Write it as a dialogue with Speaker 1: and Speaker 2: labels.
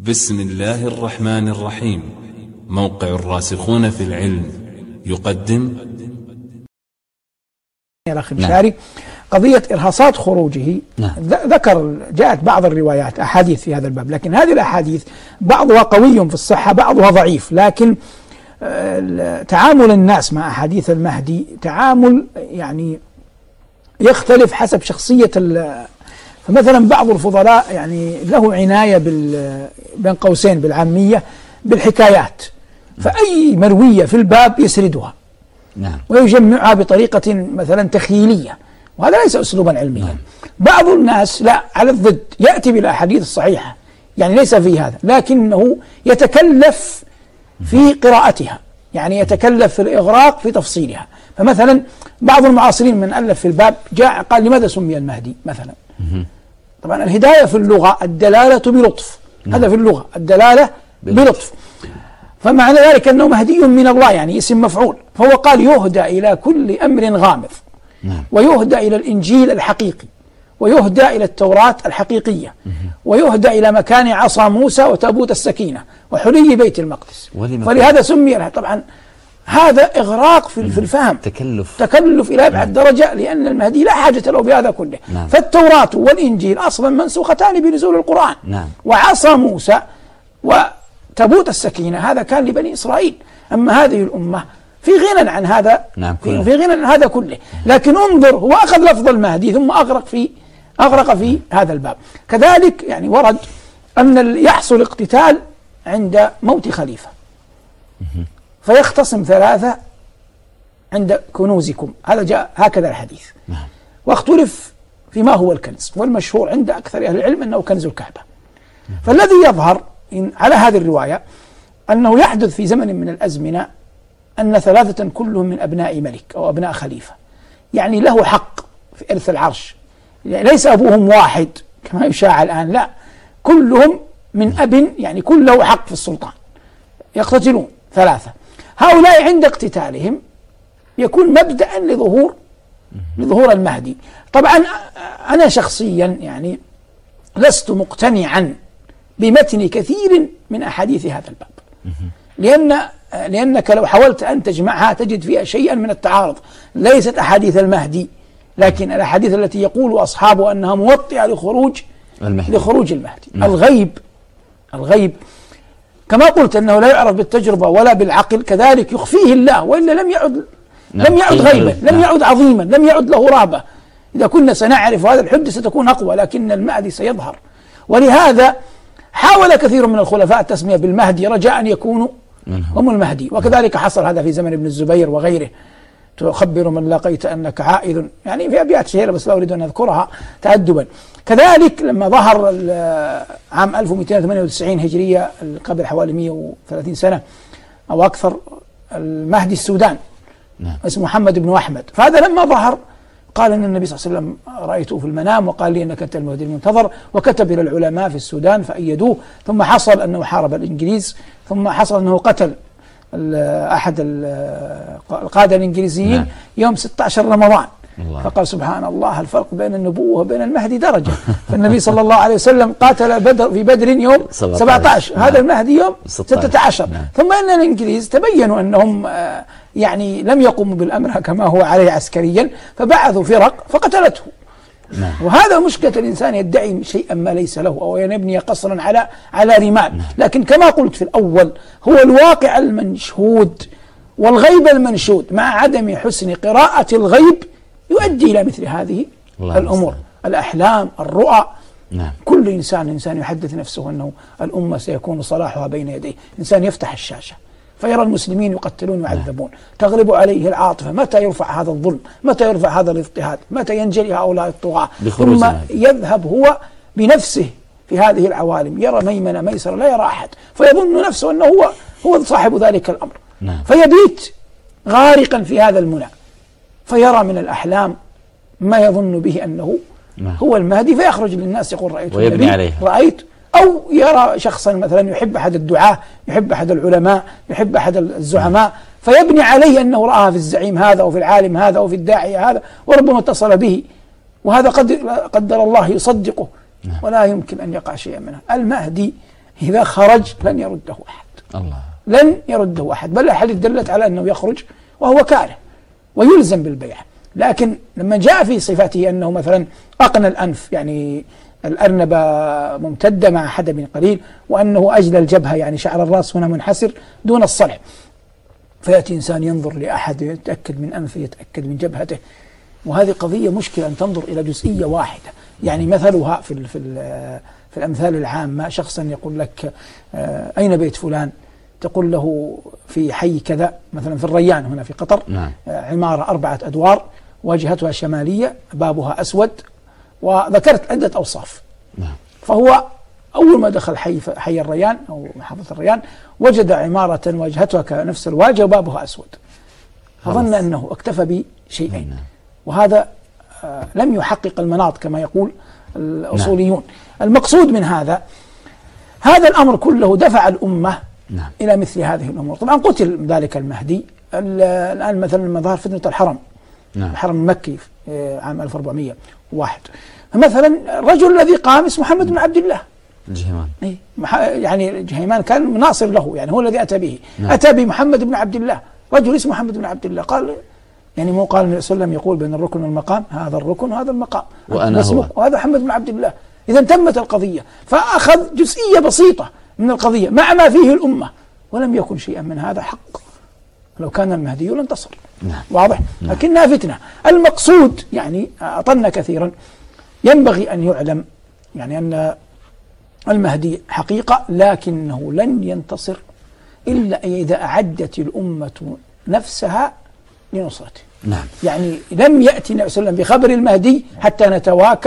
Speaker 1: بسم الله الرحمن الرحيم. موقع الراسخون في العلم يقدم
Speaker 2: يا أخي المشاري قضية إرهاصات خروجه. ذكر جاءت بعض الروايات أحاديث في هذا الباب، لكن هذه الأحاديث بعضها قوي في الصحة بعضها ضعيف، لكن تعامل الناس مع أحاديث المهدي تعامل يعني يختلف حسب شخصية فمثلا بعض الفضلاء يعني له عناية بين قوسين بالعامية بالحكايات، فأي مروية في الباب يسردها ويجمعها بطريقة مثلا تخيلية، وهذا ليس أسلوبا علميا. بعض الناس لا، على الضد، يأتي بالأحاديث الصحيحة، يعني ليس في هذا، لكنه يتكلف في قراءتها، يعني يتكلف في الإغراق في تفصيلها. فمثلا بعض المعاصرين من ألف في الباب جاء قال لماذا سمي المهدي مثلا؟ طبعا الهداية في اللغة الدلالة بلطف، هذا في اللغة الدلالة بلطف، فمعنى ذلك أنه مهدي من الله، يعني اسم مفعول. فهو قال يهدى إلى كل أمر غامض، ويهدى إلى الإنجيل الحقيقي، ويهدى إلى التوراة الحقيقية، ويهدى إلى مكان عصا موسى وتابوت السكينة وحلي بيت المقدس، فلهذا سمي. طبعا هذا إغراق في الفهم، تكلف إلى أبعد درجة، لأن المهدي لا حاجة له بهذا كله. فالتوراة والإنجيل أصلا منسوختان بنزول القرآن، وعصا موسى وتابوت السكينة هذا كان لبني إسرائيل. أما هذه الأمة في غنى عن هذا، في غنى عن هذا كله. لكن انظر، هو أخذ لفظ المهدي ثم أغرق في هذا الباب. كذلك يعني ورد أن يحصل اقتتال عند موت خليفة، فيختصم ثلاثة عند كنوزكم، هذا جاء هكذا الحديث. واختلف فيما هو الكنز، والمشهور عند أكثر أهل العلم أنه كنز الكعبة. فالذي يظهر على هذه الرواية أنه يحدث في زمن من الأزمنة أن ثلاثة كلهم من أبناء ملك أو أبناء خليفة، يعني له حق في إرث العرش، يعني ليس أبوهم واحد كما يشاع الآن، لا، كلهم من أب، يعني كل له حق في السلطان. يقتتلون ثلاثة، هؤلاء عند اقتتالهم يكون مبدأ لظهور المهدي. طبعا أنا شخصيا يعني لست مقتنعا بمتن كثير من أحاديث هذا الباب، لأنك لو حاولت أن تجمعها تجد فيها شيئا من التعارض. ليست أحاديث المهدي، لكن الأحاديث التي يقول أصحابه أنها موطئة لخروج المهدي. الغيب كما قلت أنه لا يعرف بالتجربة ولا بالعقل، كذلك يخفيه الله، وإلا لم يعد غيبا، لم يعد عظيما، لم يعد له رهبة. إذا كنا سنعرف هذا الحد ستكون أقوى، لكن المهدي سيظهر. ولهذا حاول كثير من الخلفاء التسمية بالمهدي رجاء أن يكونوا هم المهدي، وكذلك حصل هذا في زمن ابن الزبير وغيره. تخبر من لقيت أنك عائد، يعني في أبيات شهيرة بس لا أريد أن أذكرها تأدبا. كذلك لما ظهر عام 1298 هجرية قبل حوالي 130 سنة أو أكثر المهدي السودان، اسمه محمد بن أحمد. فهذا لما ظهر قال أن النبي صلى الله عليه وسلم رأيته في المنام وقال لي أنك أنت المهدي المنتظر، وكتب إلى العلماء في السودان فأيدوه. ثم حصل أنه حارب الإنجليز، ثم حصل أنه قتل أحد القادة الإنجليزيين يوم 16 رمضان. فقال سبحان الله، الفرق بين النبوة وبين المهدي درجة. فالنبي صلى الله عليه وسلم قاتل في بدر يوم 17، هذا المهدي يوم 16. ثم أن الإنجليز تبينوا أنهم يعني لم يقوموا بالأمر كما هو عليه عسكريا، فبعثوا فرق فقتلته. وهذا مشكلة الإنسان يدعي شيئا ما ليس له، أو يبني قصرا على رمال. لكن كما قلت في الأول، هو الواقع المنشهود والغيب المنشود مع عدم حسن قراءة الغيب يؤدي إلى مثل هذه الأمور، الأحلام، الرؤى. كل إنسان يحدث نفسه أنه الأمة سيكون صلاحها بين يديه. إنسان يفتح الشاشة فيرى المسلمين يقتلون ويعذبون، تغلب عليه العاطفة، متى يرفع هذا الظلم، متى يرفع هذا الاضطهاد، متى ينجلي هؤلاء الطغاة، ثم يذهب هو بنفسه في هذه العوالم، يرى ميمنة ميسرة لا يرى أحد، فيظن نفسه أنه هو صاحب ذلك الأمر، فيبيت غارقا في هذا المنى، فيرى من الأحلام ما يظن به أنه هو المهدي، فيخرج للناس يقول رأيت النبي، رأيت، أو يرى شخصا مثلا يحب أحد الدعاة، يحب أحد العلماء، يحب أحد الزعماء، فيبني عليه أنه رآها في الزعيم هذا وفي العالم هذا وفي الداعية هذا، وربما اتصل به، وهذا قدر الله يصدقه، ولا يمكن أن يقع شيئا منه. المهدي إذا خرج لن يرده أحد. الله. لن يرده أحد، بل الحديث دلت على أنه يخرج وهو كاره ويلزم بالبيع. لكن لما جاء في صفاته أنه مثلا أقنى الأنف، يعني الأرنبة ممتدة مع حدب قليل، وأنه أجل الجبهة، يعني شعر الرأس هنا منحسر دون الصلع، فيأتي إنسان ينظر لأحد يتأكد من أنفه، يتأكد من جبهته، وهذه قضية مشكلة أن تنظر إلى جزئية واحدة. يعني مثلها في الأمثال العامة، شخصا يقول لك أين بيت فلان؟ تقول له في حي كذا، مثلا في الريان هنا في قطر. نعم. عمارة 4 أدوار، واجهتها شمالية، بابها أسود، وذكرت عدة أوصاف. نعم. فهو أول ما دخل حي الريان أو محافظة الريان وجد عمارة واجهتها كنفس الواجهة وبابها أسود، فظن أنه اكتفى بشيئين. نعم. وهذا لم يحقق المناط كما يقول الأصوليون. نعم. المقصود من هذا الأمر كله دفع الأمة. نعم. إلى مثل هذه الأمور. طبعا قتل ذلك المهدي. الآن مثلا لما ظهر فتنة الحرم. نعم. الحرم المكي عام 1401 مثلا، الرجل الذي قام اسمه محمد بن عبد الله الجهيمان. يعني الجهيمان كان ناصر له، يعني هو الذي أتى به. نعم. أتى بمحمد بن عبد الله، رجل اسمه محمد بن عبد الله. قال يعني مو قال النبي صلى الله عليه وسلم يقول بين الركن والمقام، هذا الركن وهذا المقام، وأنا هو، وهذا محمد بن عبد الله. إذا تمت القضية، فأخذ جزئية بسيطة من القضية مع ما فيه الأمة، ولم يكن شيئا من هذا حق. لو كان المهدي لانتصر. نعم. واضح. نعم. لكنها فتنة. المقصود يعني أطلنا كثيرا، ينبغي أن يعلم يعني أن المهدي حقيقة، لكنه لن ينتصر إلا إذا أعدت الأمة نفسها لنصرته. نعم. يعني لم يأتي النبي صلى الله عليه وسلم بخبر المهدي حتى نتواكل